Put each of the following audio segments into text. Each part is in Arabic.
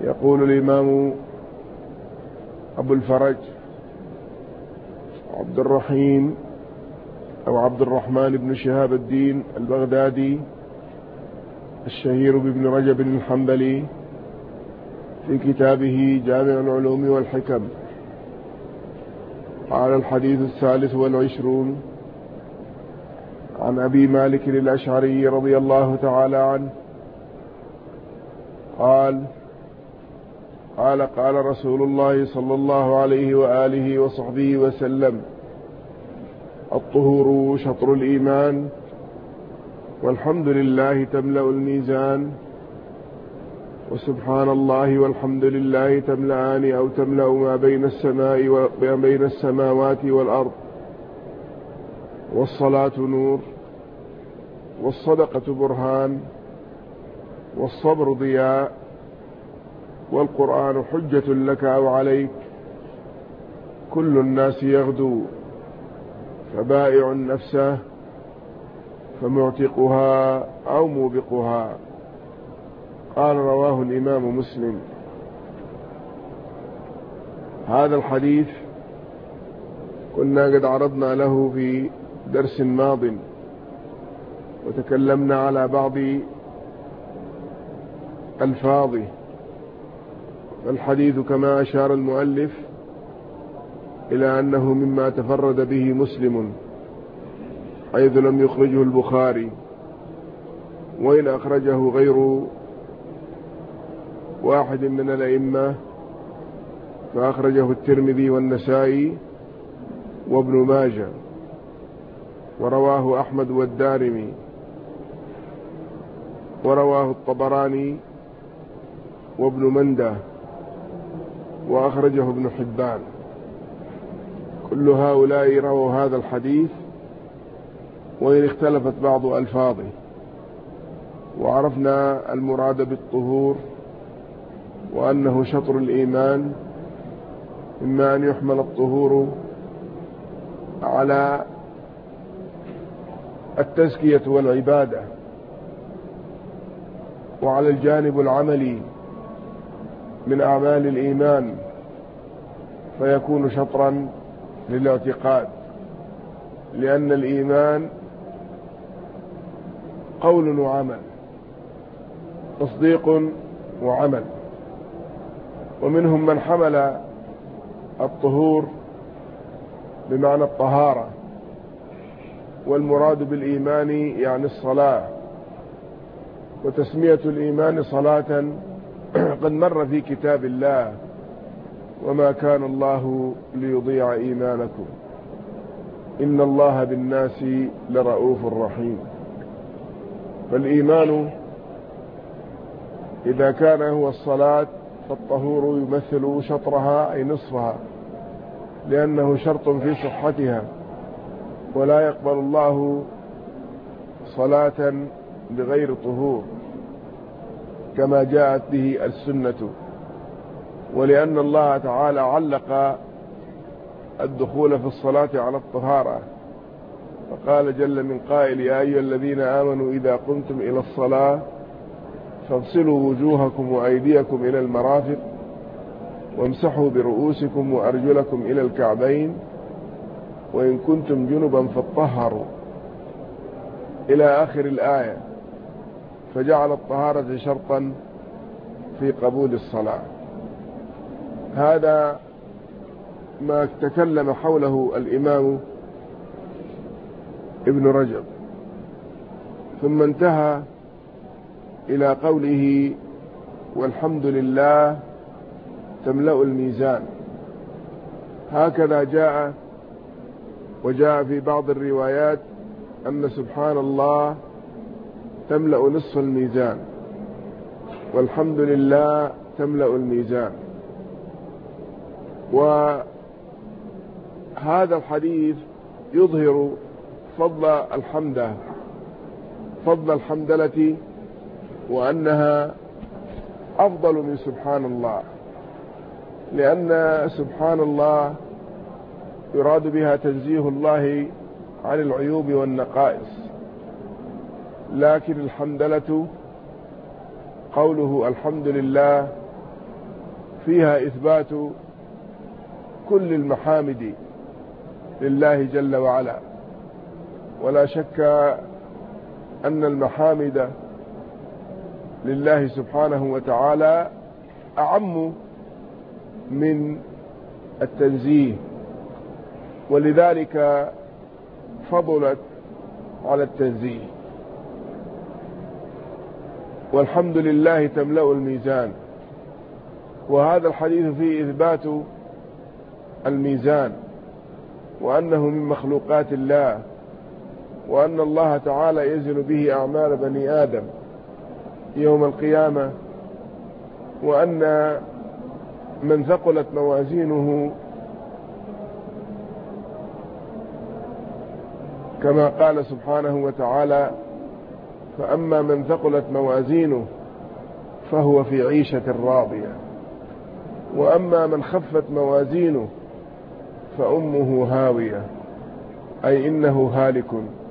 يقول الإمام أبو الفرج عبد الرحيم أو عبد الرحمن بن شهاب الدين البغدادي الشهير بابن رجب الحنبلي في كتابه جامع العلوم والحكم على الحديث 23 عن أبي مالك الأشعري رضي الله تعالى عنه قال رسول الله صلى الله عليه وآله وصحبه وسلم: الطهور شطر الإيمان، والحمد لله تملأ الميزان، وسبحان الله والحمد لله تملأان أو تملأ ما بين السماوات والأرض، والصلاة نور، والصدقة برهان، والصبر ضياء، والقرآن حجة لك أو عليك، كل الناس يغدو فبائع نفسه فمعتقها أو موبقها. قال رواه الإمام مسلم. هذا الحديث كنا قد عرضنا له في درس ماض وتكلمنا على بعض ألفاظه. الحديث كما أشار المؤلف إلى أنه مما تفرد به مسلم حيث لم يخرجه البخاري، وإن أخرجه غير واحد من الأئمة فأخرجه الترمذي والنسائي وابن ماجه، ورواه أحمد والدارمي، ورواه الطبراني وابن منده، وأخرجه ابن حبان. كل هؤلاء رووا هذا الحديث وإن اختلفت بعض ألفاظه. وعرفنا المراد بالطهور وأنه شطر الإيمان، إما أن يحمل الطهور على التزكية والعبادة وعلى الجانب العملي من أعمال الإيمان فيكون شطرا للاعتقاد، لأن الإيمان قول وعمل، تصديق وعمل. ومنهم من حمل الطهور بمعنى الطهارة، والمراد بالإيمان يعني الصلاة، وتسمية الإيمان صلاة قد مر في كتاب الله: وما كان الله ليضيع إيمانكم إن الله بالناس لرؤوف رحيم. فالإيمان إذا كان هو الصلاة فالطهور يمثل شطرها أي نصفها، لأنه شرط في صحتها، ولا يقبل الله صلاة بغير طهور كما جاءت به السنة. ولأن الله تعالى علق الدخول في الصلاة على الطهارة، فقال جل من قائل: يا أيها الذين آمنوا إذا قمتم إلى الصلاة فاغسلوا وجوهكم وأيديكم إلى المرافق وامسحوا برؤوسكم وأرجلكم إلى الكعبين وإن كنتم جنبا فاطهروا، إلى آخر الآية. فجعل الطهارة شرطا في قبول الصلاة. هذا ما تكلم حوله الإمام ابن رجب، ثم انتهى إلى قوله: والحمد لله تملأ الميزان. هكذا جاء، وجاء في بعض الروايات أن سبحان الله تملأ نصف الميزان، والحمد لله تملأ الميزان. وهذا الحديث يظهر فضل الحمدلة، وأنها أفضل من سبحان الله، لأن سبحان الله يراد بها تنزيه الله عن العيوب والنقائص، لكن الحمدلة قوله الحمد لله فيها إثبات كل المحامد لله جل وعلا، ولا شك أن المحامد لله سبحانه وتعالى أعم من التنزيه، ولذلك فضلت على التنزيه. والحمد لله تملأ الميزان، وهذا الحديث فيه إثبات الميزان، وأنه من مخلوقات الله، وأن الله تعالى يزن به أعمال بني آدم يوم القيامة، وأن من ثقلت موازينه كما قال سبحانه وتعالى: فأما من ثقلت موازينه فهو في عيشة راضية، وأما من خفت موازينه فأمه هاوية، أي إنه هالك.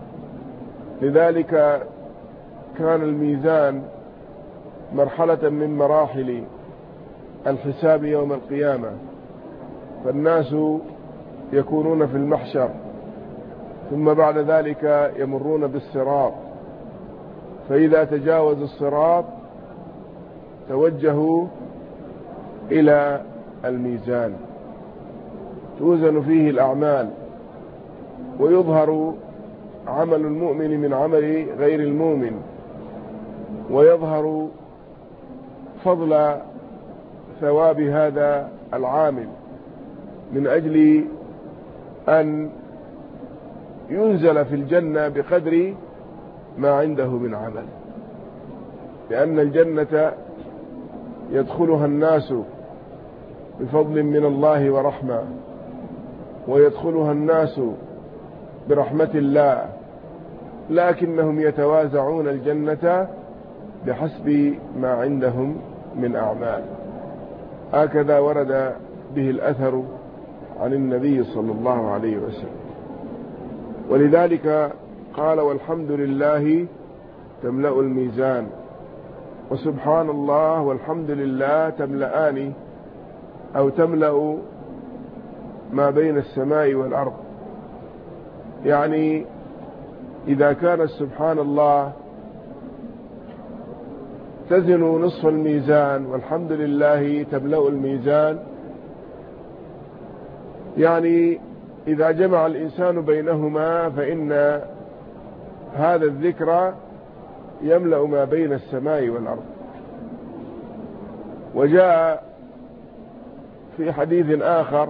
لذلك كان الميزان مرحلة من مراحل الحساب يوم القيامة، فالناس يكونون في المحشر، ثم بعد ذلك يمرون بالصراط، فإذا تجاوز الصراط توجهوا إلى الميزان توزن فيه الأعمال، ويظهر عمل المؤمن من عمل غير المؤمن، ويظهر فضل ثواب هذا العامل من أجل أن ينزل في الجنة بقدر ما عنده من عمل، لأن الجنة يدخلها الناس بفضل من الله ورحمة، ويدخلها الناس برحمة الله، لكنهم يتوازعون الجنة بحسب ما عندهم من أعمال. هكذا ورد به الأثر عن النبي صلى الله عليه وسلم. ولذلك قال: والحمد لله تملأ الميزان، وسبحان الله والحمد لله تملأان أو تملأ ما بين السماء والأرض. يعني إذا كان سبحان الله تزن نصف الميزان والحمد لله تملأ الميزان، يعني إذا جمع الإنسان بينهما فإن هذا الذكر يملأ ما بين السماء والأرض. وجاء في حديث آخر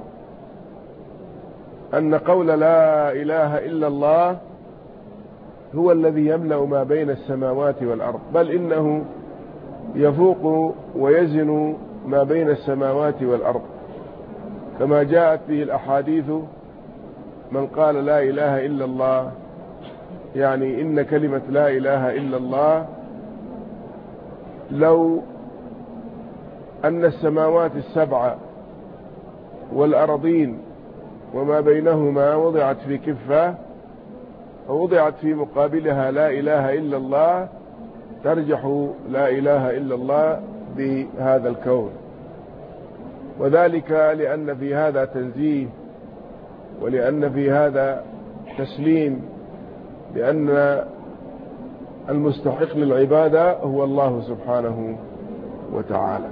أن قول لا إله إلا الله هو الذي يملأ ما بين السماوات والأرض، بل إنه يفوق ويزن ما بين السماوات والأرض، كما جاءت به الأحاديث: من قال لا إله إلا الله، يعني إن كلمة لا إله إلا الله لو أن السماوات السبع والأرضين وما بينهما وضعت في كفة ووضعت في مقابلها لا إله إلا الله، ترجح لا إله إلا الله بهذا الكون. وذلك لأن في هذا تنزيه، ولأن في هذا تسليم، لأن المستحق للعبادة هو الله سبحانه وتعالى.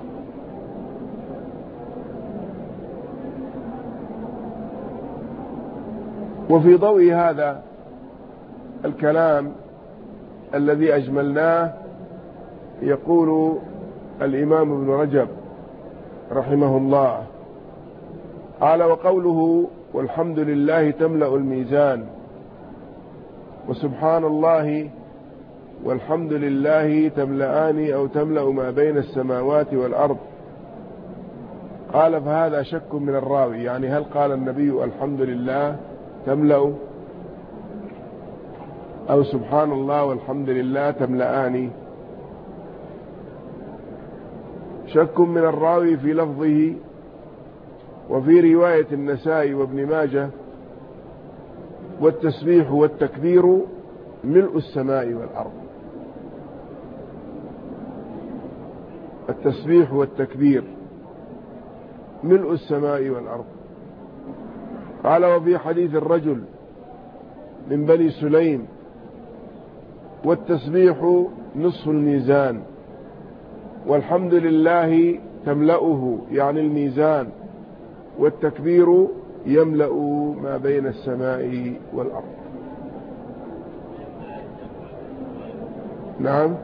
وفي ضوء هذا الكلام الذي أجملناه يقول الإمام ابن رجب رحمه الله: قال: وقوله والحمد لله تملأ الميزان، وسبحان الله والحمد لله تملأان أو تملأ ما بين السماوات والأرض. قال: فهذا شك من الراوي، يعني هل قال النبي الحمد لله تملأ أو سبحان الله والحمد لله تملأان؟ شك من الراوي في لفظه. وفي رواية النسائي وابن ماجه: والتسبيح والتكبير ملء السماء والأرض. التسبيح والتكبير ملء السماء والأرض. قال وفي حديث الرجل من بني سليم والتسبيح نصف الميزان والحمد لله تملأه يعني الميزان والتكبير يملأ ما بين السماء والأرض. نعم.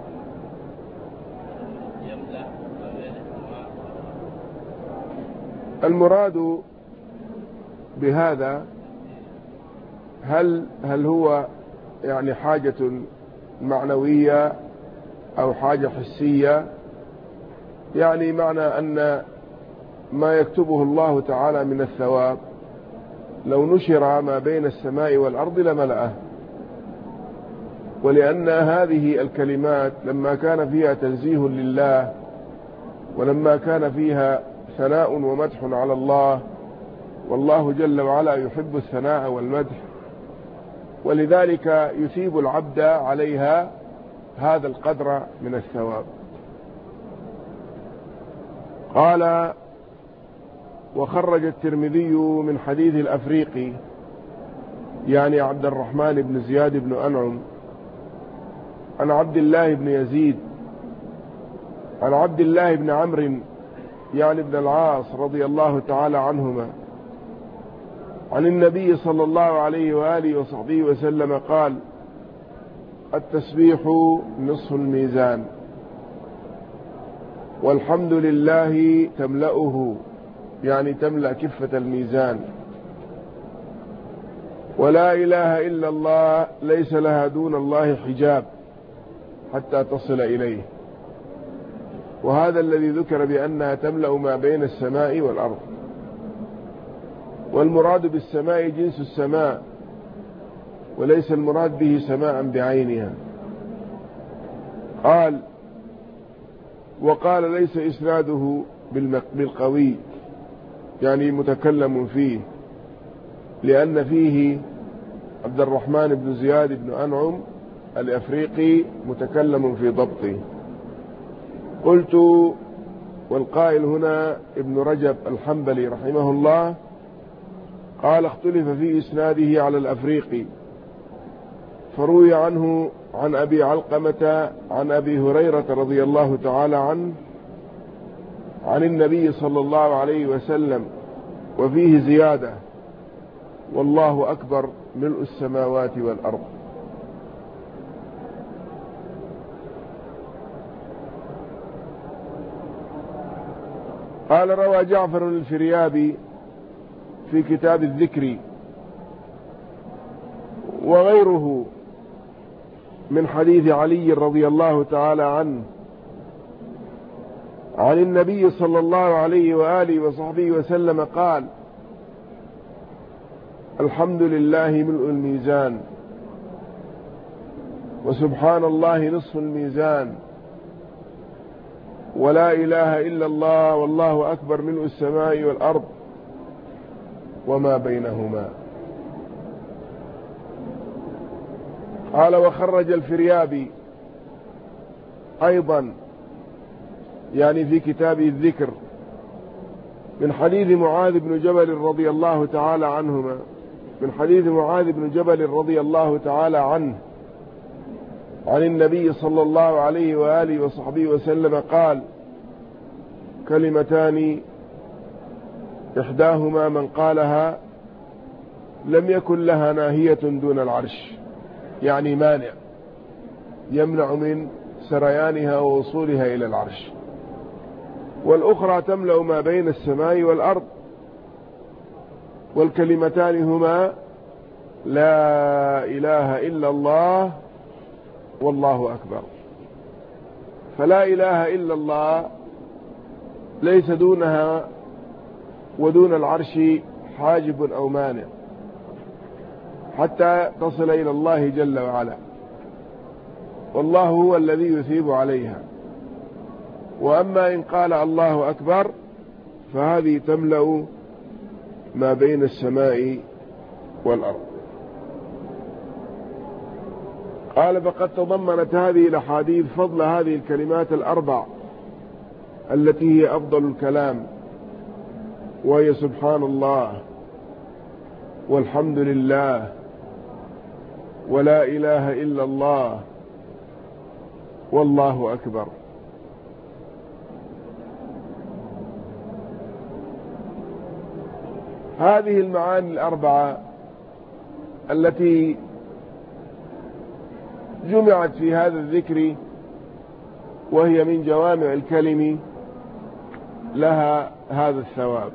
المراد بهذا هل هو يعني حاجة معنوية أو حاجة حسية؟ يعني معنى أن ما يكتبه الله تعالى من الثواب لو نشر ما بين السماء والأرض لملأه. ولأن هذه الكلمات لما كان فيها تنزيه لله ولما كان فيها ثناء ومدح على الله، والله جل وعلا يحب الثناء والمدح، ولذلك يثيب العبد عليها هذا القدر من الثواب. قال وخرج الترمذي من حديث الأفريقي يعني عبد الرحمن بن زياد بن أنعم عن عبد الله بن يزيد عن عبد الله بن عمرو يعني بن العاص رضي الله تعالى عنهما عن النبي صلى الله عليه وآله وصحبه وسلم قال التسبيح نصف الميزان والحمد لله تملأه يعني تملأ كفة الميزان ولا إله إلا الله ليس لها دون الله حجاب حتى تصل إليه. وهذا الذي ذكر بأنها تملأ ما بين السماء والأرض. والمراد بالسماء جنس السماء وليس المراد به سماء بعينها. قال وقال ليس إسناده بالقوي يعني متكلم فيه، لأن فيه عبد الرحمن بن زياد بن أنعم الأفريقي متكلم في ضبطه. قلت والقائل هنا ابن رجب الحنبلي رحمه الله قال اختلف في إسناده على الأفريقي، فروي عنه عن أبي علقمة عن أبي هريرة رضي الله تعالى عنه عن النبي صلى الله عليه وسلم وفيه زيادة والله أكبر ملء السماوات والأرض. قال روى جعفر الفريابي في كتاب الذكر وغيره من حديث علي رضي الله تعالى عنه عن النبي صلى الله عليه وآله وصحبه وسلم قال الحمد لله ملء الميزان وسبحان الله نصف الميزان ولا إله إلا الله والله أكبر ملء السماء والأرض وما بينهما. قال وخرج الفريابي أيضا يعني في كتابه الذكر من حديث معاذ بن جبل رضي الله تعالى عنهما من حديث معاذ بن جبل رضي الله تعالى عنه عن النبي صلى الله عليه وآله وصحبه وسلم قال كلمتان إحداهما من قالها لم يكن لها ناهية دون العرش يعني مانع يمنع من سريانها ووصولها إلى العرش، والأخرى تملأ ما بين السماء والأرض، والكلمتان هما لا إله إلا الله والله أكبر. فلا إله إلا الله ليس دونها ودون العرش حاجب أو مانع حتى تصل إلى الله جل وعلا، والله هو الذي يثيب عليها. وأما إن قال الله أكبر فهذه تملأ ما بين السماء والأرض. قال فقد تضمنت هذه الأحاديث فضل هذه الكلمات الأربع التي هي أفضل الكلام وهي سبحان الله والحمد لله ولا إله إلا الله والله أكبر. هذه المعاني الأربعة التي جمعت في هذا الذكر وهي من جوامع الكلم لها هذا الثواب.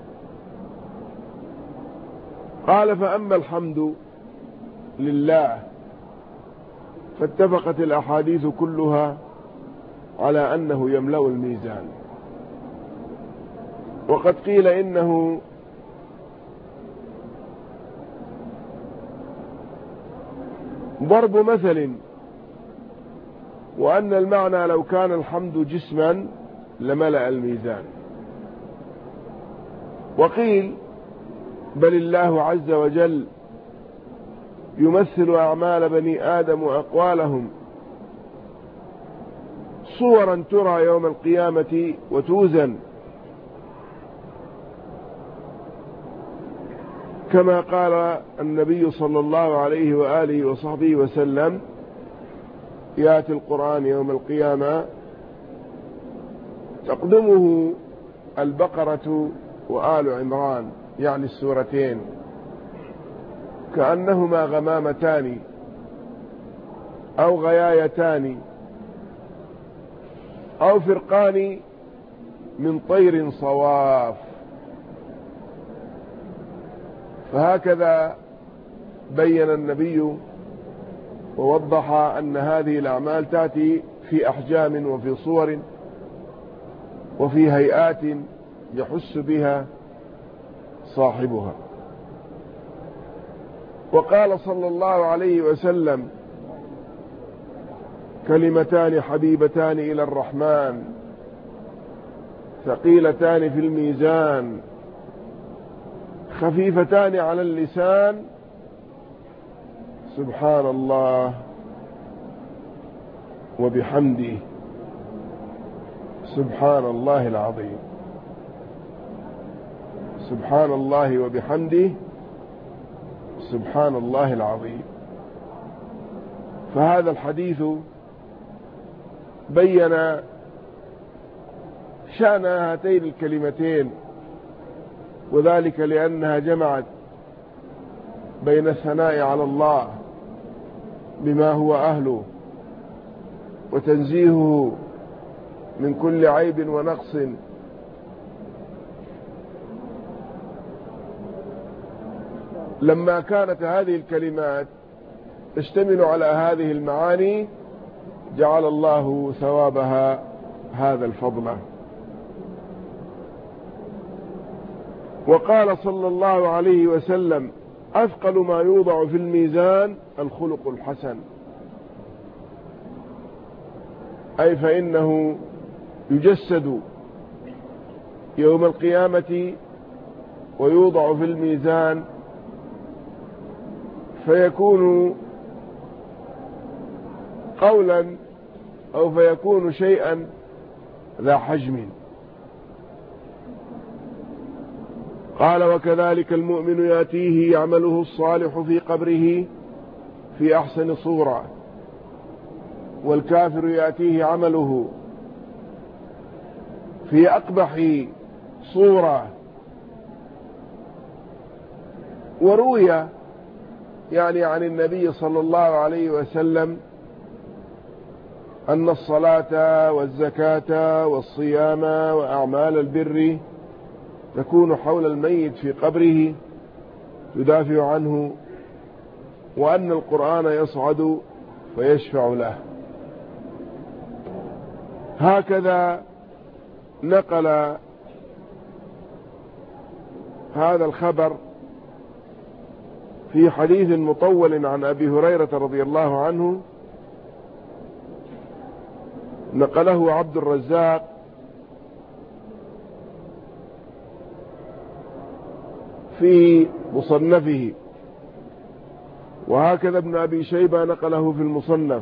قال: فأما الحمد لله فاتفقت الأحاديث كلها على أنه يملأ الميزان. وقد قيل إنه ضرب مثل، وأن المعنى لو كان الحمد جسما لملأ الميزان. وقيل: بل الله عز وجل يمثل أعمال بني آدم وأقوالهم صورا ترى يوم القيامة وتوزن، كما قال النبي صلى الله عليه وآله وصحبه وسلم: يأتي القرآن يوم القيامة تقدمه البقرة وآل عمران، يعني السورتين، كأنهما غمامتان أو غيايتان أو فرقان من طير صواف. فهكذا بين النبي ووضح أن هذه الأعمال تأتي في أحجام وفي صور وفي هيئات يحس بها صاحبها. وقال صلى الله عليه وسلم: كلمتان حبيبتان إلى الرحمن ثقيلتان في الميزان خفيفتان على اللسان، سبحان الله وبحمده سبحان الله العظيم. سبحان الله وبحمده سبحان الله العظيم. فهذا الحديث بين شأن هاتين الكلمتين، وذلك لأنها جمعت بين الثناء على الله بما هو أهله وتنزيهه من كل عيب ونقص، لما كانت هذه الكلمات تشتمل على هذه المعاني جعل الله ثوابها هذا الفضل. وقال صلى الله عليه وسلم: أثقل ما يوضع في الميزان الخلق الحسن، أي فإنه يجسد يوم القيامة ويوضع في الميزان، فيكون قولا أو فيكون شيئا ذا حجم. قال: وكذلك المؤمن يأتيه عمله الصالح في قبره في أحسن صورة، والكافر يأتيه عمله في أقبح صورة. وروي يعني عن النبي صلى الله عليه وسلم أن الصلاة والزكاة والصيام وأعمال البر تكون حول الميت في قبره تدافع عنه، وأن القرآن يصعد فيشفع له. هكذا نقل هذا الخبر في حديث مطول عن أبي هريرة رضي الله عنه، نقله عبد الرزاق في مصنفه، وهكذا ابن أبي شيبة نقله في المصنف،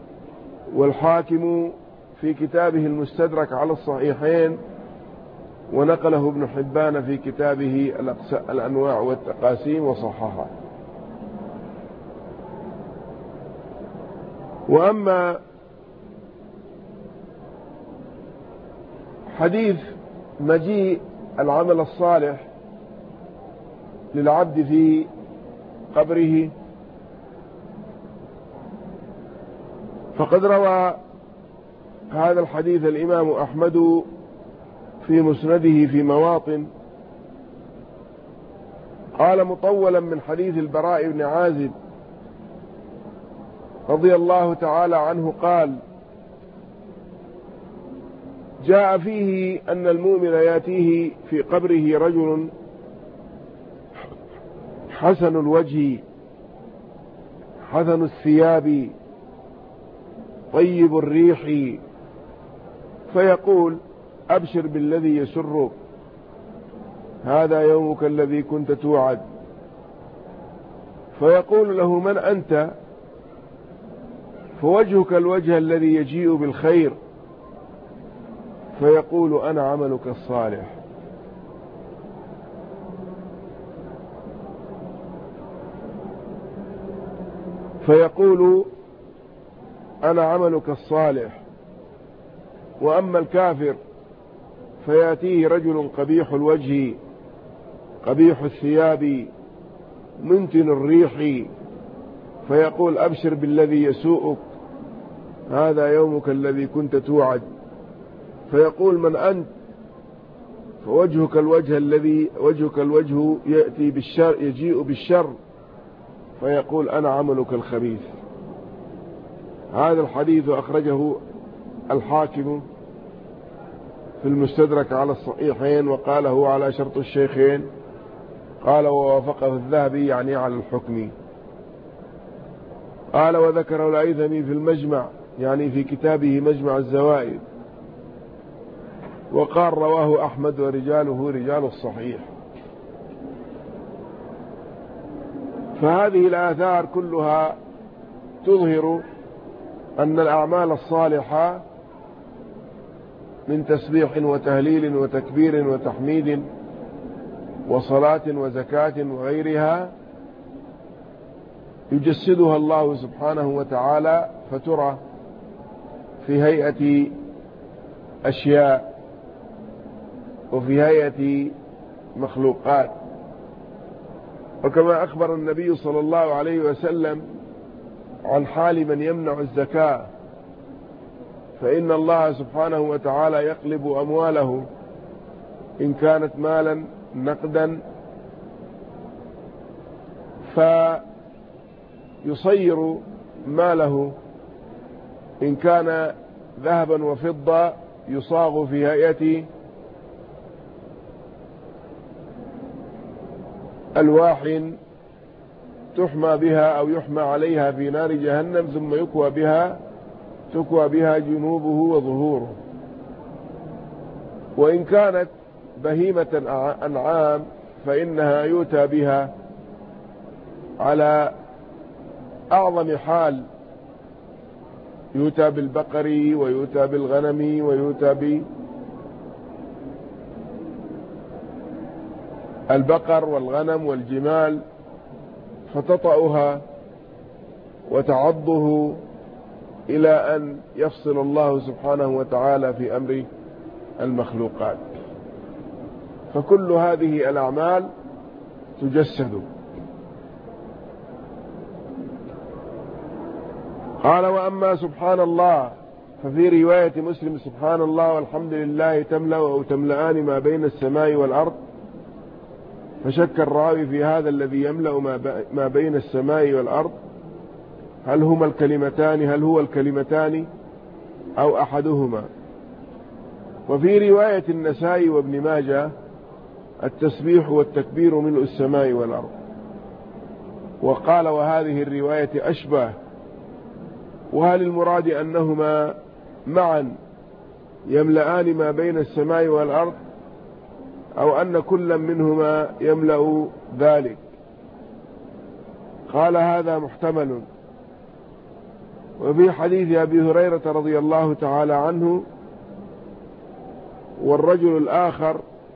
والحاكم في كتابه المستدرك على الصحيحين ونقله ابن حبان في كتابه الأنواع والتقاسيم وصححه. وأما حديث مجيء العمل الصالح للعبد في قبره، فقد روى هذا الحديث الإمام أحمد في مسنده في مواطن، قال مطولا من حديث البراء بن عازب رضي الله تعالى عنه قال: جاء فيه أن المؤمن يأتيه في قبره رجل حسن الوجه حسن الثياب طيب الريح، فيقول: أبشر بالذي يسرك، هذا يومك الذي كنت توعد. فيقول له: من أنت؟ فوجهك الوجه الذي يجيء بالخير. فيقول: أنا عملك الصالح. فيقول: أنا عملك الصالح. وأما الكافر فيأتيه رجل قبيح الوجه قبيح الثياب منتن الريح، فيقول: أبشر بالذي يسوءك، هذا يومك الذي كنت توعد. فيقول: من أنت؟ فوجهك الوجه يأتي بالشر، يجيء بالشر. فيقول: أنا عملك الخبيث. هذا الحديث أخرجه الحاكم في المستدرك على الصحيحين، وقال هو على شرط الشيخين، قال ووافقه الذهبي يعني على الحكم. قال وذكره الأيثمي في المجمع يعني في كتابه مجمع الزوائد، وقال رواه أحمد ورجاله رجال الصحيح. فهذه الآثار كلها تظهر أن الأعمال الصالحة من تسبيح وتهليل وتكبير وتحميد وصلاة وزكاة وغيرها يجسدها الله سبحانه وتعالى، فترى في هيئة أشياء وفي هيئة مخلوقات. وكما أخبر النبي صلى الله عليه وسلم عن حال من يمنع الزكاة، فإن الله سبحانه وتعالى يقلب أمواله إن كانت مالا نقدا فيصير ماله إن كان ذهبا وفضة يصاغ في هيئة ألواح تحمى بها أو يحمى عليها في نار جهنم، ثم تكوى بها جنوبه وظهوره. وإن كانت بهيمة أنعام فإنها يؤتى بها على أعظم حال، يؤتى بالبقر ويؤتى بالغنم ويؤتى بالبقر والغنم والجمال، فتطأها وتعضه إلى أن يفصل الله سبحانه وتعالى في أمر المخلوقات. فكل هذه الأعمال تجسد. قال وأما سبحان الله ففي رواية مسلم: سبحان الله والحمد لله تملأ أو تملأان ما بين السماء والأرض. فشك الراوي في هذا الذي يملأ ما بين السماء والأرض، هل هو الكلمتان أو أحدهما. وفي رواية النسائي وابن ماجه: التسبيح والتكبير ملء السماء والأرض. وقال: وهذه الرواية أشبه. وهل المراد أنهما معا يملأان ما بين السماء والأرض، أو أن كل منهما يملأ ذلك؟ قال: هذا محتمل. وفي حديث أبي هريرة رضي الله تعالى عنه: والرجل الآخر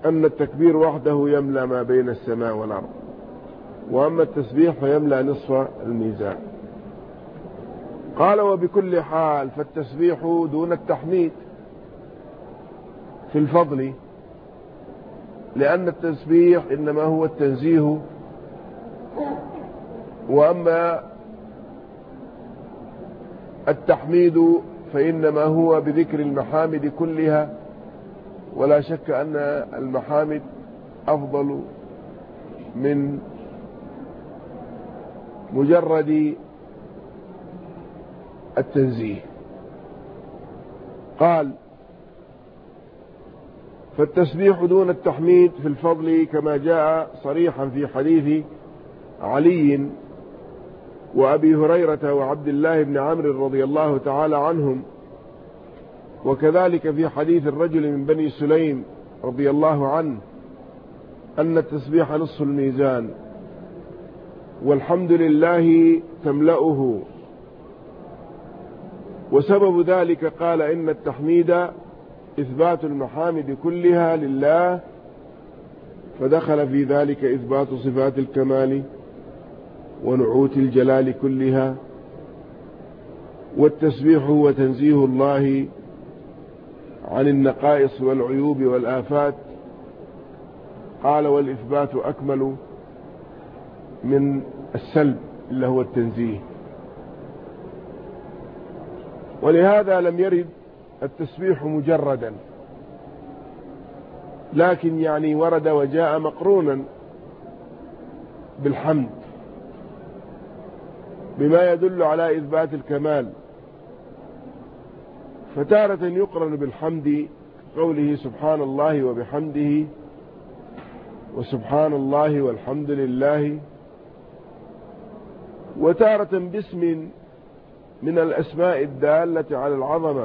أن التكبير وحده يملأ ما بين السماء والأرض، وأما التسبيح فيملأ نصف الميزان. قال وبكل حال فالتسبيح دون التحميد في الفضل، لأن التسبيح إنما هو التنزيه، وأما التحميد فإنما هو بذكر المحامد كلها، ولا شك أن المحامد أفضل من مجرد التنزيه. قال فالتسبيح دون التحميد في الفضل كما جاء صريحا في حديث علي وأبي هريرة وعبد الله بن عمرو رضي الله تعالى عنهم، وكذلك في حديث الرجل من بني سليم رضي الله عنه أن التسبيح نصف الميزان والحمد لله تملأه. وسبب ذلك قال إن التحميد إثبات المحامد كلها لله، فدخل في ذلك إثبات صفات الكمال ونعوت الجلال كلها، والتسبيح هو تنزيه الله عن النقائص والعيوب والآفات. قال والإثبات أكمل من السلب اللي هو التنزيه، ولهذا لم يرد التسبيح مجردا، لكن يعني ورد وجاء مقرونا بالحمد بما يدل على إثبات الكمال، فتارة يقرن بالحمد قوله سبحان الله وبحمده وسبحان الله والحمد لله، وتارة باسم من الأسماء الدالة على العظمة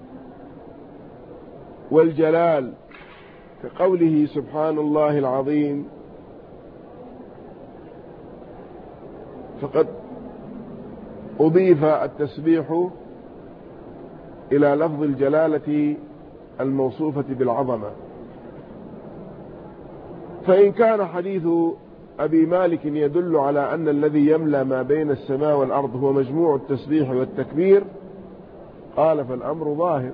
والجلال كقوله سبحان الله العظيم، فقد أضيف التسبيح إلى لفظ الجلالة الموصوفة بالعظمة. فإن كان حديث أبي مالك يدل على أن الذي يملأ ما بين السماء والأرض هو مجموع التسبيح والتكبير، قال فالأمر ظاهر.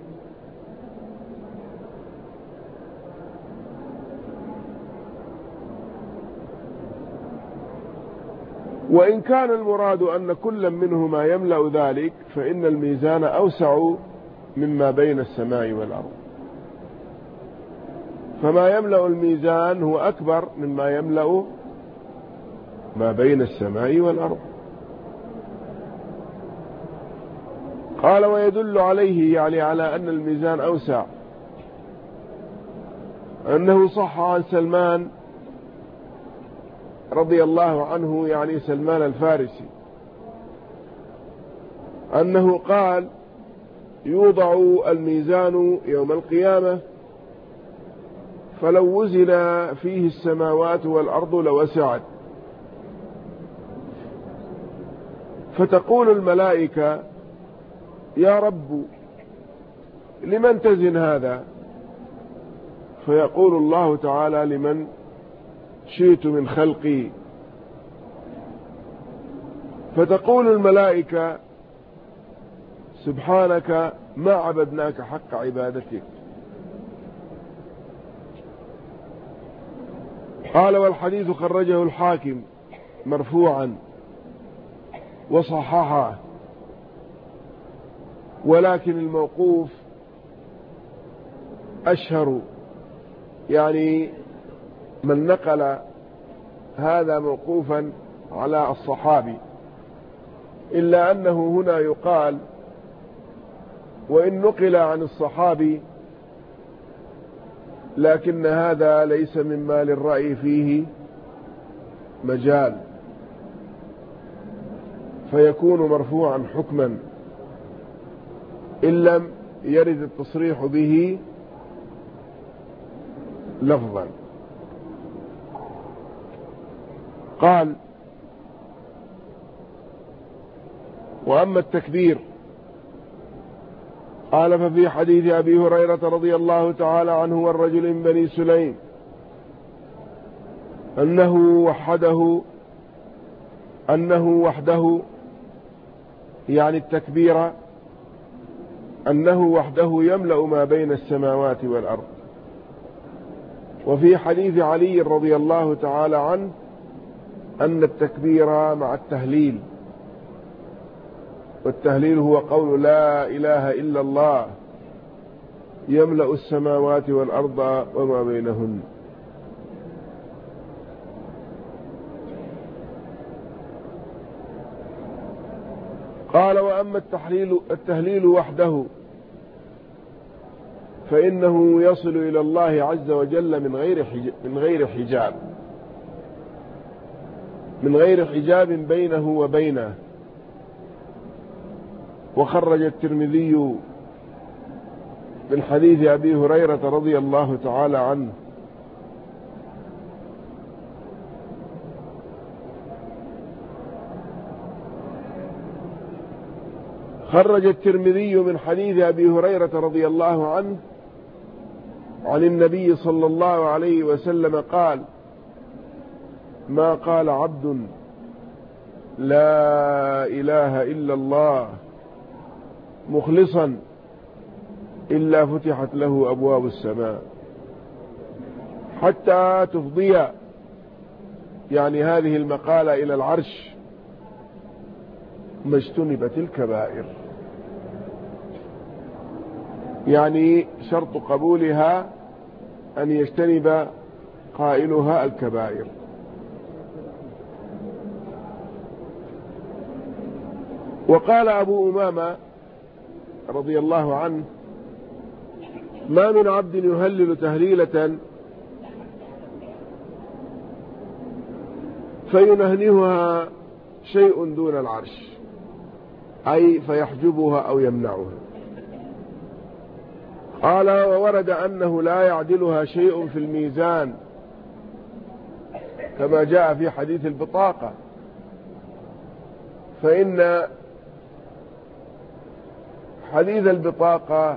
وإن كان المراد أن كل منهما يملأ ذلك فإن الميزان أوسع مما بين السماء والأرض، فما يملأ الميزان هو أكبر مما يملأ ما بين السماء والأرض. قال ويدل عليه يعني على أن الميزان أوسع أنه صح عن سلمان رضي الله عنه، يعني سلمان الفارسي، أنه قال يوضع الميزان يوم القيامة فلو وزن فيه السماوات والأرض لوسعت، فتقول الملائكة يا رب لمن تزن هذا؟ فيقول الله تعالى لمن شئت من خلقي. فتقول الملائكة سبحانك ما عبدناك حق عبادتك. قال والحديث خرجه الحاكم مرفوعا وصححه، ولكن الموقوف أشهر، يعني من نقل هذا موقوفا على الصحابي، إلا أنه هنا يقال وإن نقل عن الصحابي لكن هذا ليس مما للرأي فيه مجال، فيكون مرفوعا حكما إن لم يرد التصريح به لفظا. قال وأما التكبير قال ففي حديث أبي هريرة رضي الله تعالى عنه والرجل من بني سليم أنه وحده يعني التكبير أنه وحده يملأ ما بين السماوات والأرض. وفي حديث علي رضي الله تعالى عنه أن التكبير مع التهليل، والتهليل هو قول لا إله إلا الله يملأ السماوات والأرض وما بينهن. قال وأما التهليل وحده فإنه يصل إلى الله عز وجل من غير حجاب بينه وبينه. وخرج الترمذي من حديث أبي هريرة رضي الله تعالى عنه خرج الترمذي من حديث أبي هريرة رضي الله عنه عن النبي صلى الله عليه وسلم قال: ما قال عبد لا إله إلا الله مخلصا إلا فتحت له أبواب السماء حتى تفضي يعني هذه المقالة إلى العرش ما اجتنبت الكبائر. يعني شرط قبولها أن يجتنب قائلها الكبائر. وقال أبو أمامة رضي الله عنه: ما من عبد يهلل تهليلة فينهنهها شيء دون العرش، أي فيحجبها أو يمنعها. قال: وورد أنه لا يعدلها شيء في الميزان كما جاء في حديث البطاقة، فإن حديث البطاقة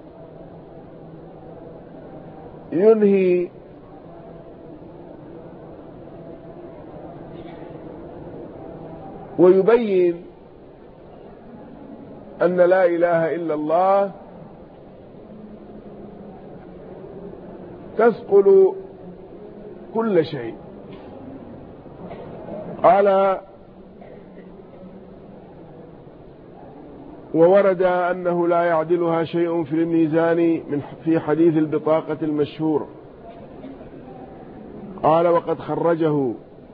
ينهي ويبين أن لا إله إلا الله تثقل كل شيء. قال: وورد أنه لا يعدلها شيء في الميزان في حديث البطاقة المشهور. قال: وقد خرجه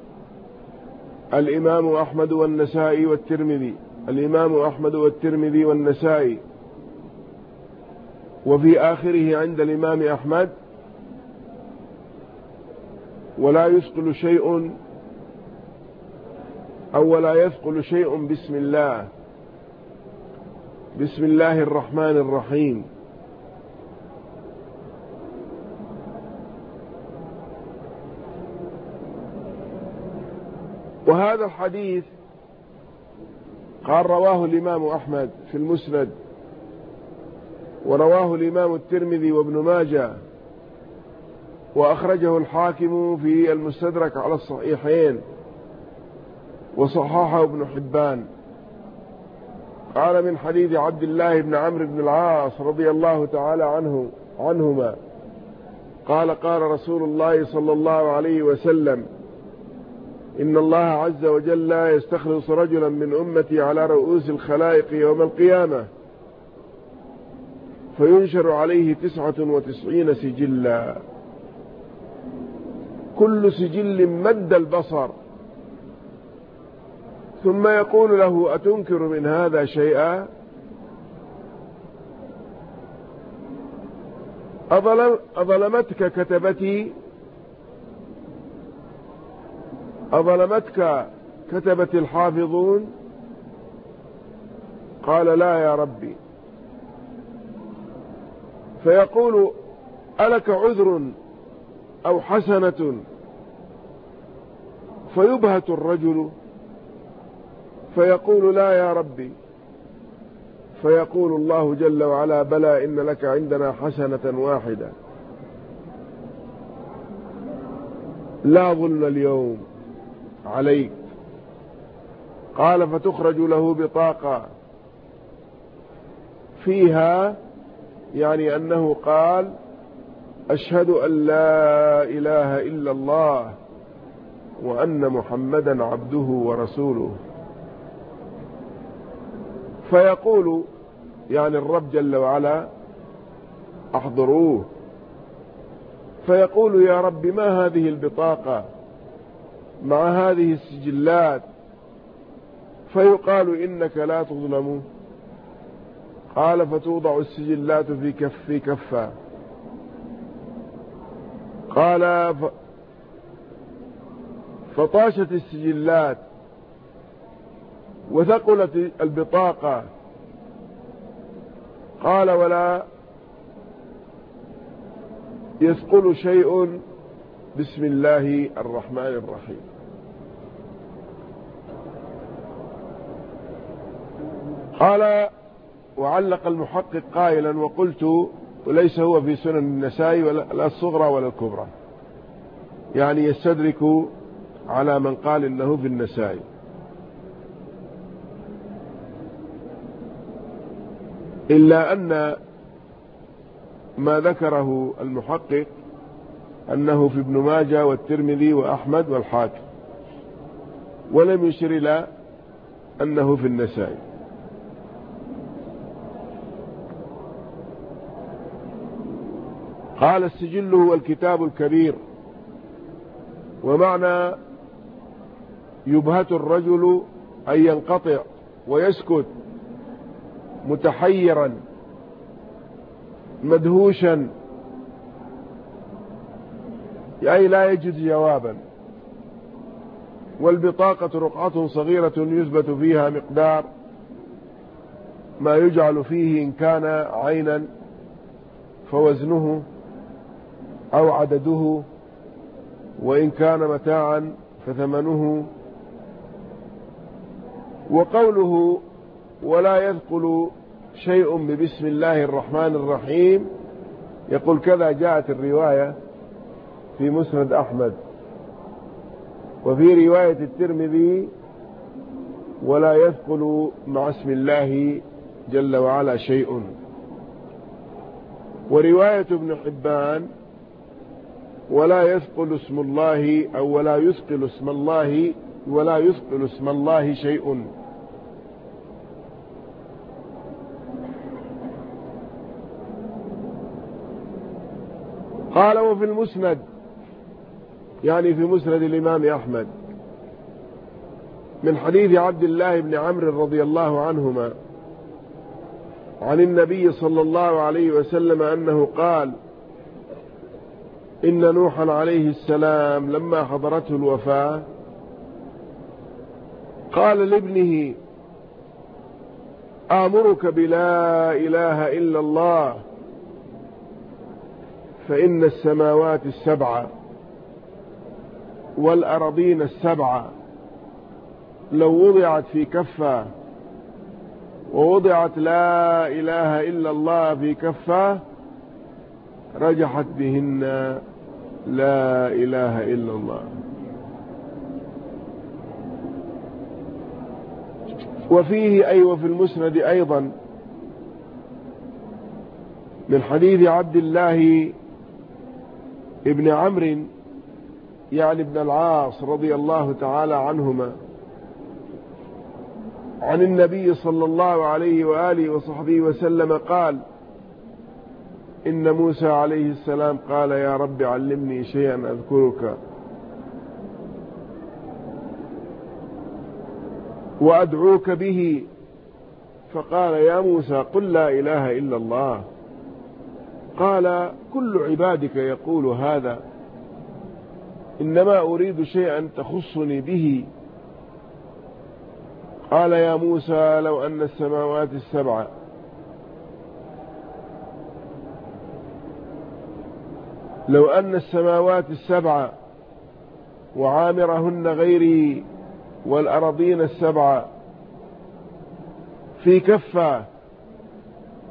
الإمام أحمد والنسائي والترمذي، الإمام أحمد والترمذي والنسائي. وفي آخره عند الإمام أحمد: ولا يثقل شيء أو ولا يثقل شيء بسم الله الرحمن الرحيم. وهذا الحديث قال رواه الإمام أحمد في المسند، ورواه الإمام الترمذي وابن ماجه، وأخرجه الحاكم في المستدرك على الصحيحين، وصححه ابن حبان. قال: من حديث عبد الله بن عمرو بن العاص رضي الله تعالى عنهما قال: قال رسول الله صلى الله عليه وسلم: إن الله عز وجل لا يستخلص رجلا من أمتي على رؤوس الخلائق يوم القيامة فينشر عليه 99 سجلا، كل سجل مد البصر، ثم يقول له: أتنكر من هذا شيئا؟ أظلمتك كتبتي؟ أظلمتك كتبة الحافظون؟ قال: لا يا ربي. فيقول: ألك عذر أو حسنة؟ فيبهت الرجل فيقول: لا يا ربي. فيقول الله جل وعلا بلى إن لك عندنا حسنة واحدة لا ظلم اليوم عليك. قال فتخرج له بطاقة فيها، يعني أنه قال أشهد أن لا إله إلا الله وأن محمدا عبده ورسوله. فيقول يعني الرب جل وعلا أحضروه، فيقول يا رب ما هذه البطاقة مع هذه السجلات؟ فيقال إنك لا تظلم. قال فتوضع السجلات في كفة. قال فطاشت السجلات وثقلت البطاقة. قال ولا يثقل شيء بسم الله الرحمن الرحيم. قال وعلق المحقق قائلا وقلت وليس هو في سنن النسائي ولا الصغرى ولا الكبرى، يعني يستدرك على من قال إنه في النسائي. إلا أن ما ذكره المحقق أنه في ابن ماجه والترمذي وأحمد والحاكم، ولم يشر إلى أنه في النسائي. قال السجل هو الكتاب الكبير، ومعنى يبهت الرجل أن ينقطع ويسكت متحيرا مدهوشا، أي لا يجد جوابا. والبطاقة رقعة صغيرة يثبت فيها مقدار ما يجعل فيه إن كان عينا فوزنه أو عدده، وإن كان متاعا فثمنه. وقوله ولا يثقل شيء ببسم الله الرحمن الرحيم، يقول كذا جاءت الرواية في مسند أحمد، وفي رواية الترمذي ولا يثقل مع اسم الله جل وعلا شيء. ورواية ابن حبان ولا يثقل اسم الله أو ولا يثقل اسم الله ولا يثقل اسم الله شيء. قال وفي المسند، يعني في مسند الإمام أحمد، من حديث عبد الله بن عمرو رضي الله عنهما عن النبي صلى الله عليه وسلم أنه قال إن نوحا عليه السلام لما حضرته الوفاة قال لابنه آمرك بلا إله إلا الله فإن السماوات السبع والأرضين السبع لو وضعت في كفة ووضعت لا إله إلا الله في كفة رجحت بهن لا إله إلا الله. وفيه أي وفي المسند أيضا من حديث عبد الله ابن عمرو يعني ابن العاص رضي الله تعالى عنهما عن النبي صلى الله عليه وآله وصحبه وسلم قال إن موسى عليه السلام قال يا رب علمني شيئا أذكرك وأدعوك به، فقال يا موسى قل لا إله إلا الله. قال كل عبادك يقول هذا، إنما أريد شيئا تخصني به. قال يا موسى لو أن السماوات السبع وعامرهن غيري والأرضين السبع في كفة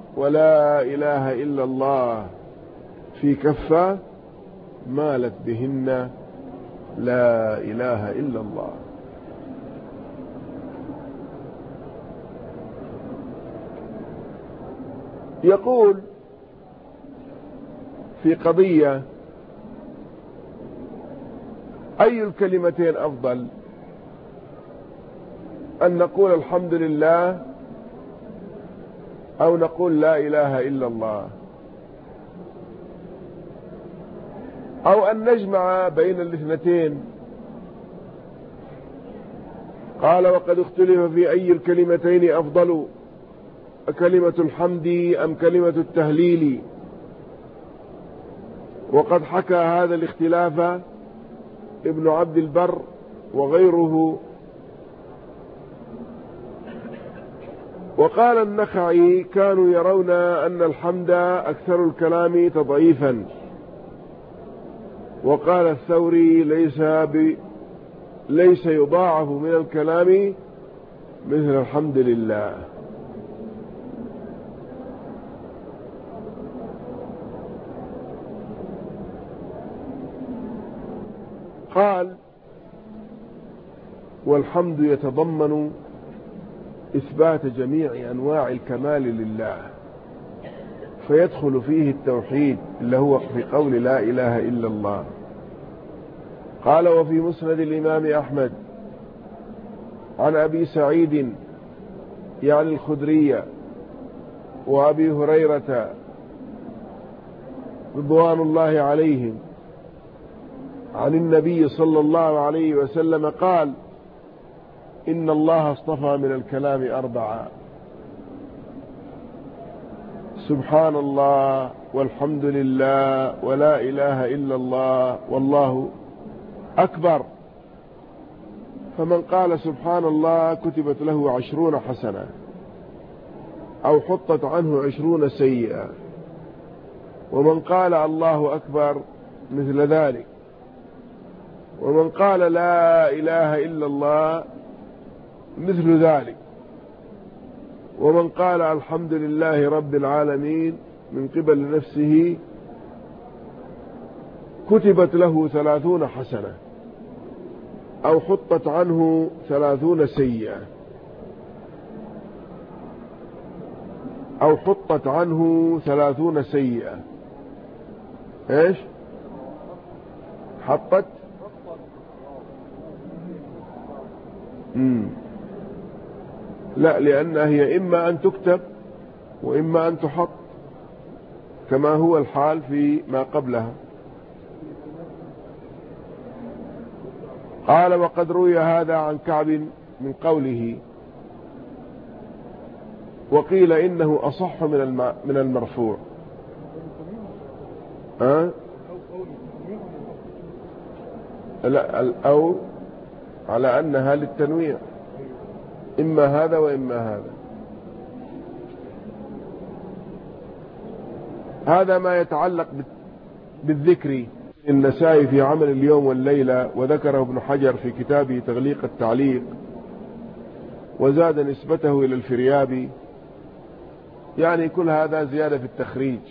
ولا إله إلا الله في كفة مالت بهن لا إله إلا الله. يقول في قضية: أي الكلمتين أفضل، أن نقول الحمد لله أو نقول لا إله إلا الله، أو أن نجمع بين الاثنتين؟ قال: وقد اختلف في أي الكلمتين أفضل، كلمة الحمد أم كلمة التهليل؟ وقد حكى هذا الاختلاف ابن عبد البر وغيره. وقال النخعي: كانوا يرون أن الحمد أكثر الكلام تضعيفا. وقال الثوري: ليس يضاعف من الكلام مثل الحمد لله. قال: والحمد يتضمن إثبات جميع أنواع الكمال لله، فيدخل فيه التوحيد اللي هو في قول لا إله إلا الله. قال: وفي مسند الإمام أحمد عن أبي سعيد يعني الخدري وأبي هريرة رضوان الله عليهم عن النبي صلى الله عليه وسلم قال: إن الله اصطفى من الكلام 4: سبحان الله، والحمد لله، ولا إله إلا الله، والله أكبر. فمن قال سبحان الله كتبت له 20 حسنة أو حطت عنه 20 سيئة، ومن قال الله أكبر مثل ذلك، ومن قال لا إله إلا الله مثل ذلك، ومن قال الحمد لله رب العالمين من قبل نفسه كتبت له 30 حسنة أو حطت عنه 30 سيئة، أو حطت عنه 30 سيئة. إيش حطت؟ لا، لأنها هي إما أن تكتب وإما أن تحط، كما هو الحال في ما قبلها. قال: وقد روي هذا عن كعب من قوله، وقيل إنه أصح من المرفوع. لا، الأو على أنها للتنويع، إما هذا وإما هذا. هذا ما يتعلق بالذكر. النسائي في عمل اليوم والليلة، وذكره ابن حجر في كتابه تغليق التعليق، وزاد نسبته إلى الفريابي، يعني كل هذا زيادة في التخريج.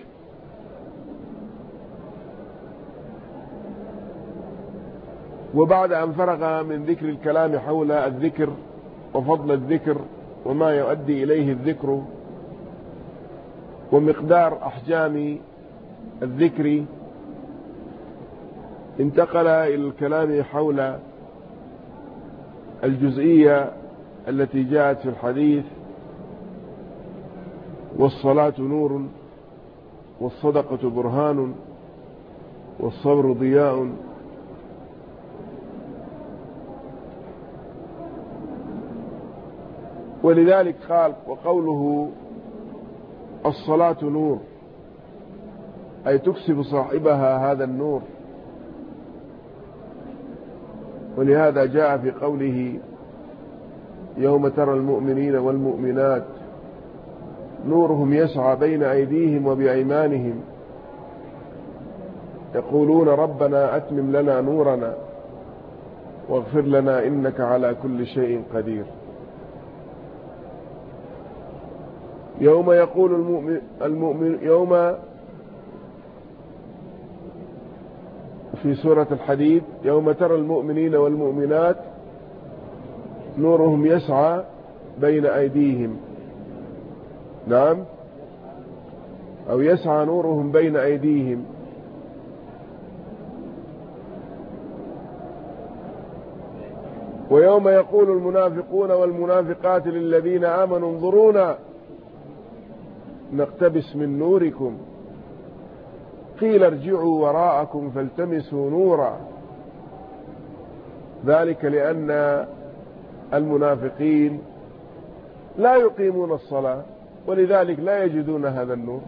وبعد أن فرغ من ذكر الكلام حول الذكر وفضل الذكر وما يؤدي إليه الذكر ومقدار أحجام الذكر، انتقل إلى الكلام حول الجزئية التي جاءت في الحديث: والصلاة نور، والصدقة برهان، والصبر ضياء. ولذلك قال: وقوله الصلاة نور، أي تكسب صاحبها هذا النور. ولهذا جاء في قوله: يوم ترى المؤمنين والمؤمنات نورهم يسعى بين أيديهم وبأيمانهم يقولون ربنا أتمم لنا نورنا واغفر لنا إنك على كل شيء قدير. يوم يقول المؤمن يوم في سورة الحديد يوم ترى المؤمنين والمؤمنات نورهم يسعى بين أيديهم. نعم، أو يسعى نورهم بين أيديهم. ويوم يقول المنافقون والمنافقات للذين آمنوا انظرونا نقتبس من نوركم قيل ارجعوا وراءكم فالتمسوا نورا. ذلك لأن المنافقين لا يقيمون الصلاة ولذلك لا يجدون هذا النور.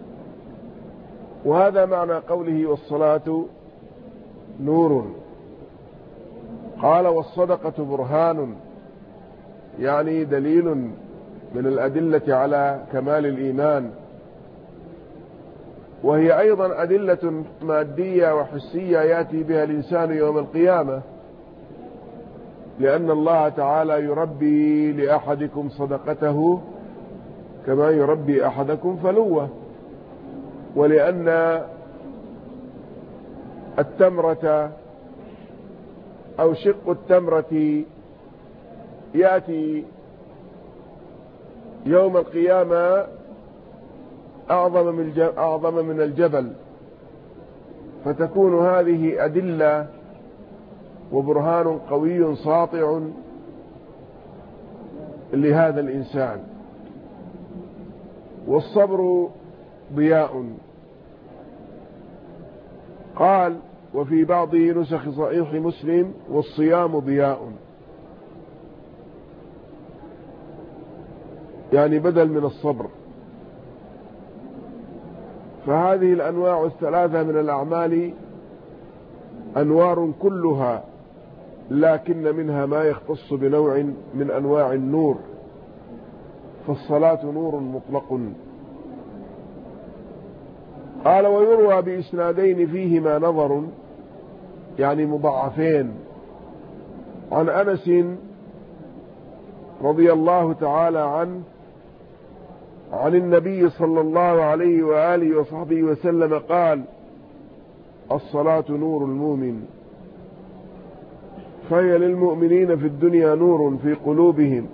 وهذا معنى قوله والصلاة نور. قال والصدقة برهان، يعني دليل من الأدلة على كمال الإيمان، وهي أيضا أدلة مادية وحسية يأتي بها الإنسان يوم القيامة، لأن الله تعالى يربي لأحدكم صدقته كما يربي أحدكم فلوه، ولأن التمرة أو شق التمرة يأتي يوم القيامة أعظم من الجبل، فتكون هذه أدلة وبرهان قوي ساطع لهذا الإنسان. والصبر ضياء. قال وفي بعض نسخ صحيح مسلم والصيام ضياء، يعني بدل من الصبر. فهذه الأنواع الثلاثة من الأعمال أنوار كلها، لكن منها ما يختص بنوع من أنواع النور، فالصلاة نور مطلق. قال ويروى بإسنادين فيهما نظر، يعني مضاعفين، عن أنس رضي الله تعالى عنه عن النبي صلى الله عليه وآله وصحبه وسلم قال الصلاة نور المؤمن، فهي للمؤمنين في الدنيا نور في قلوبهم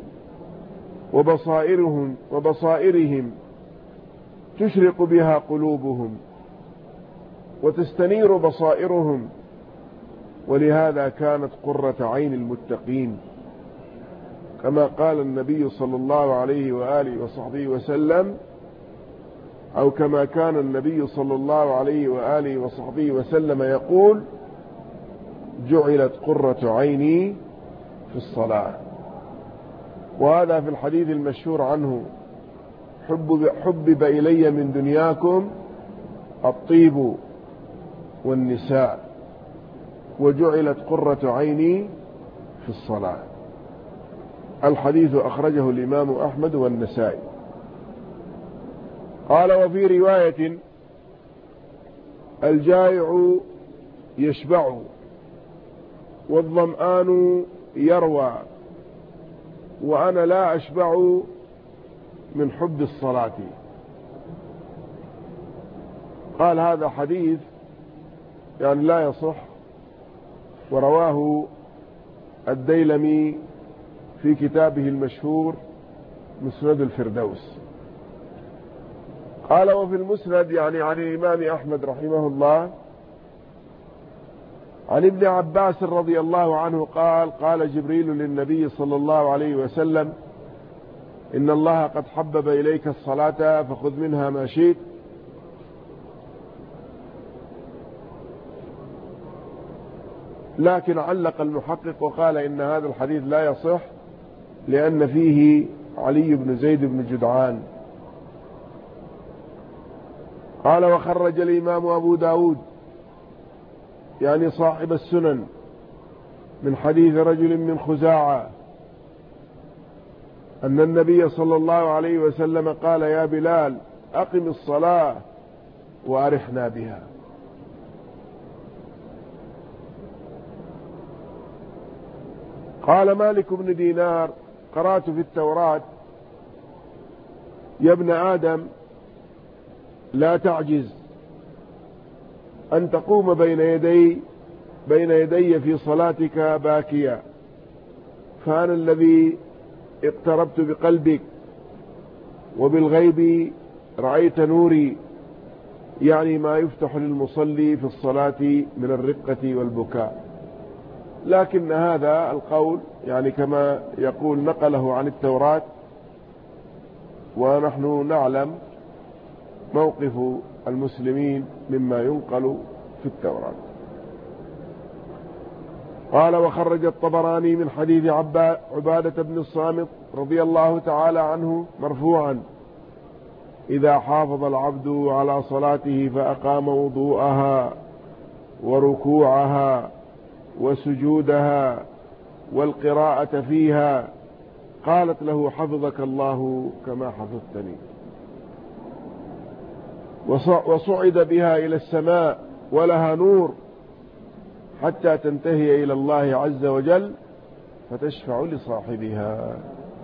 وبصائرهم تشرق بها قلوبهم وتستنير بصائرهم، ولهذا كانت قرة عين المتقين، كما قال النبي صلى الله عليه وآله وصحبه وسلم، أو كما كان النبي صلى الله عليه وآله وصحبه وسلم يقول جعلت قرة عيني في الصلاة. وهذا في الحديث المشهور عنه حبب إلي من دنياكم الطيب والنساء وجعلت قرة عيني في الصلاة. الحديث أخرجه الإمام أحمد والنسائي. قال وفي رواية الجائع يشبع والظمآن يروى وأنا لا أشبع من حب الصلاة. قال هذا حديث يعني لا يصح، ورواه الديلمي في كتابه المشهور مسند الفردوس. قال وفي المسند يعني عن الإمام أحمد رحمه الله عن ابن عباس رضي الله عنه قال قال جبريل للنبي صلى الله عليه وسلم إن الله قد حبب إليك الصلاة فخذ منها ما شئت. لكن علق المحقق وقال إن هذا الحديث لا يصح لأن فيه علي بن زيد بن جدعان. قال وخرج الإمام أبو داود يعني صاحب السنن من حديث رجل من خزاعة أن النبي صلى الله عليه وسلم قال يا بلال أقم الصلاة وأرحنا بها. قال مالك بن دينار قرأت في التوراة يا ابن آدم لا تعجز أن تقوم بين يدي في صلاتك باكيا، فأنا الذي اقتربت بقلبك وبالغيب رأيت نوري، يعني ما يفتح للمصلي في الصلاة من الرقة والبكاء. لكن هذا القول يعني كما يقول نقله عن التوراة، ونحن نعلم موقف المسلمين مما ينقل في التوراة. قال: وخرج الطبراني من حديث عبادة بن الصامت رضي الله تعالى عنه مرفوعا: إذا حافظ العبد على صلاته فأقام وضوءها وركوعها وسجودها والقراءة فيها، قالت له: حفظك الله كما حفظتني. وصعد بها إلى السماء ولها نور حتى تنتهي إلى الله عز وجل فتشفع لصاحبها.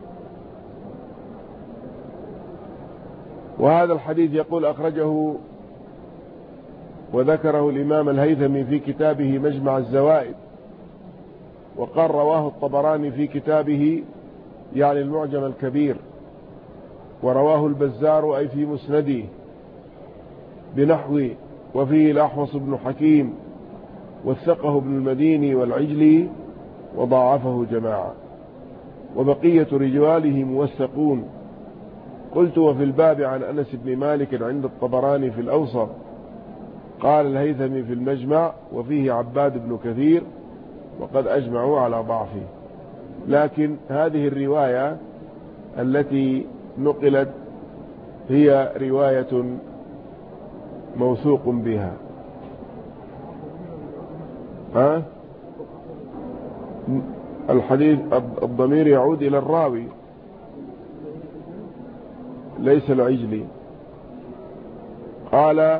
وهذا الحديث يقول أخرجه وذكره الإمام الهيثمي في كتابه مجمع الزوائد، وقال رواه الطبراني في كتابه يعني المعجم الكبير، ورواه البزار أي في مسنده بنحوه، وفيه الأحوص بن حكيم وثقه ابن المديني والعجلي وضاعفه جماعة، وبقية رجاله موثقون. قلت: وفي الباب عن أنس بن مالك عند الطبراني في الأوسط. قال الهيثمي في المجمع: وفيه عباد بن كثير، وقد أجمعوا على ضعفه. لكن هذه الرواية التي نقلت هي رواية موثوق بها. الحديث الضمير يعود إلى الراوي ليس العجلي. قال: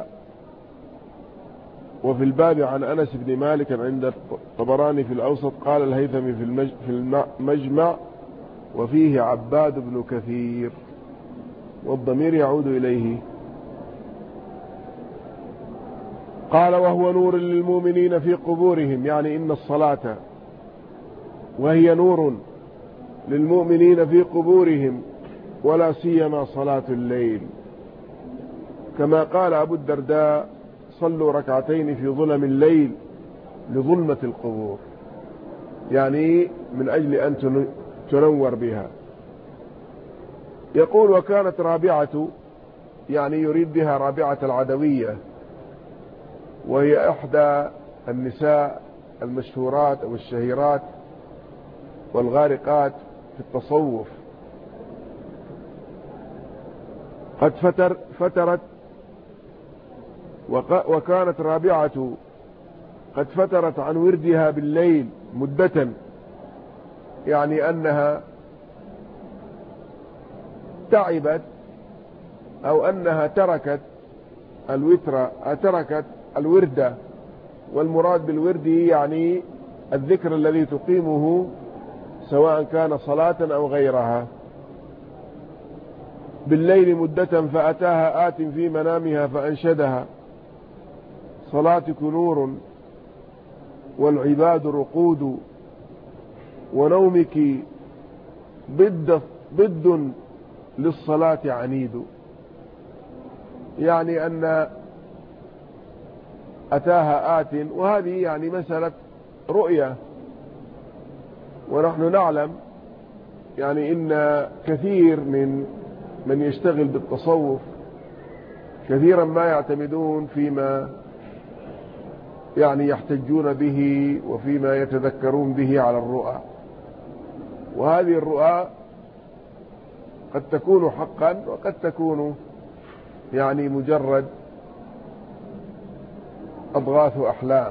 وفي الباب عن أنس بن مالك عند الطبراني في الأوسط. قال الهيثمي في المجمع: وفيه عباد بن كثير، والضمير يعود إليه. قال: وهو نور للمؤمنين في قبورهم، يعني إن الصلاة وهي نور للمؤمنين في قبورهم، ولا سيما صلاة الليل، كما قال أبو الدرداء: صلوا ركعتين في ظلم الليل لظلمة القبور، يعني من أجل أن تنور بها. يقول: وكانت رابعة، يعني يريد بها رابعة العدوية، وهي إحدى النساء المشهورات أو الشهيرات والغارقات في التصوف، قد فترت وكانت رابعة قد فترت عن وردها بالليل مدة، يعني أنها تعبت أو أنها تركت الوتر، تركت الوردة. والمراد بالورد يعني الذكر الذي تقيمه سواء كان صلاة أو غيرها بالليل مدة، فأتاها آت في منامها فأنشدها: صلاتك نور والعباد رقود، ونومك ضد للصلاة عنيد. يعني أن أتاها آت، وهذه يعني مسألة رؤية، ونحن نعلم يعني إن كثير من يشتغل بالتصوف كثيرا ما يعتمدون فيما يعني يحتجون به وفيما يتذكرون به على الرؤى، وهذه الرؤى قد تكون حقا وقد تكون يعني مجرد أضغاث أحلام،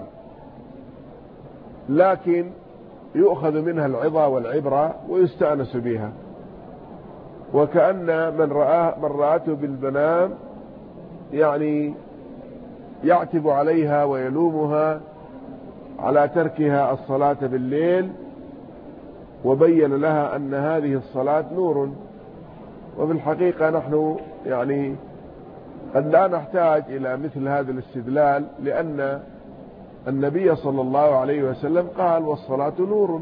لكن يؤخذ منها العظة والعبرة ويستأنس بها. وكأن من رآته بالمنام يعني يعتب عليها ويلومها على تركها الصلاة بالليل، وبين لها أن هذه الصلاة نور وفي الحقيقة نحن يعني قد لا نحتاج إلى مثل هذا الاستدلال، لأن النبي صلى الله عليه وسلم قال والصلاة نور،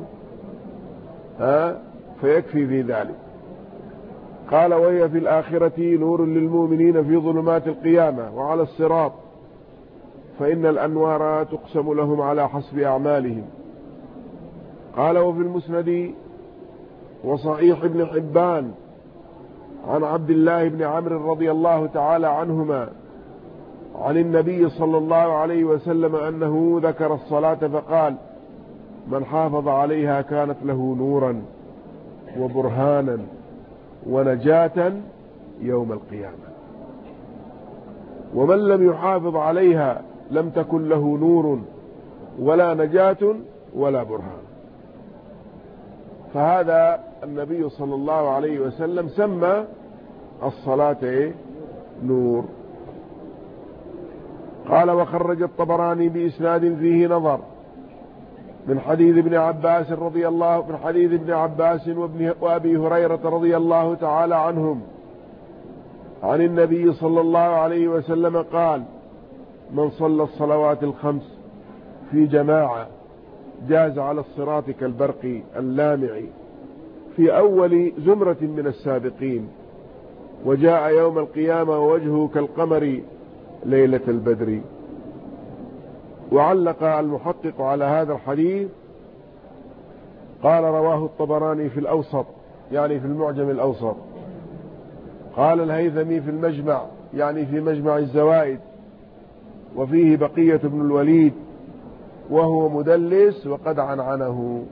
فيكفي في ذلك. قال وهي في الآخرة نور للمؤمنين في ظلمات القيامة وعلى الصراط، فإن الأنوار تقسم لهم على حسب أعمالهم. قال وفي المسند وصحيح ابن حبان عن عبد الله بن عمرو رضي الله تعالى عنهما عن النبي صلى الله عليه وسلم أنه ذكر الصلاة فقال من حافظ عليها كانت له نورا وبرهانا ونجاة يوم القيامة، ومن لم يحافظ عليها لم تكن له نور ولا نجاة ولا برهان. فهذا النبي صلى الله عليه وسلم سمى الصلاة نور. قال وخرج الطبراني بإسناد فيه نظر من حديث ابن عباس وأبي هريرة رضي الله تعالى عنهم عن النبي صلى الله عليه وسلم قال من صلى الصلوات الخمس في جماعة جاز على الصراط كالبرق اللامع في أول زمرة من السابقين، وجاء يوم القيامة ووجهه كالقمر ليلة البدر. وعلق المحقق على هذا الحديث قال رواه الطبراني في الأوسط، يعني في المعجم الأوسط. قال الهيثمي في المجمع، يعني في مجمع الزوائد، وفيه بقية بن الوليد وهو مدلس وقد عنعنه،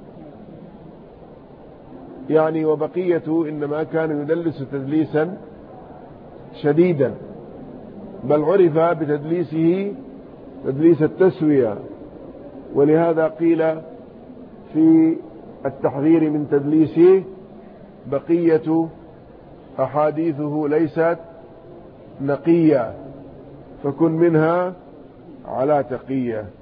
يعني وبقية إنما كان يدلس تدليسا شديدا، بل عرف بتدليسه تدليس التسوية، ولهذا قيل في التحذير من تدليسه بقية أحاديثه ليست نقية فكن منها على تقية.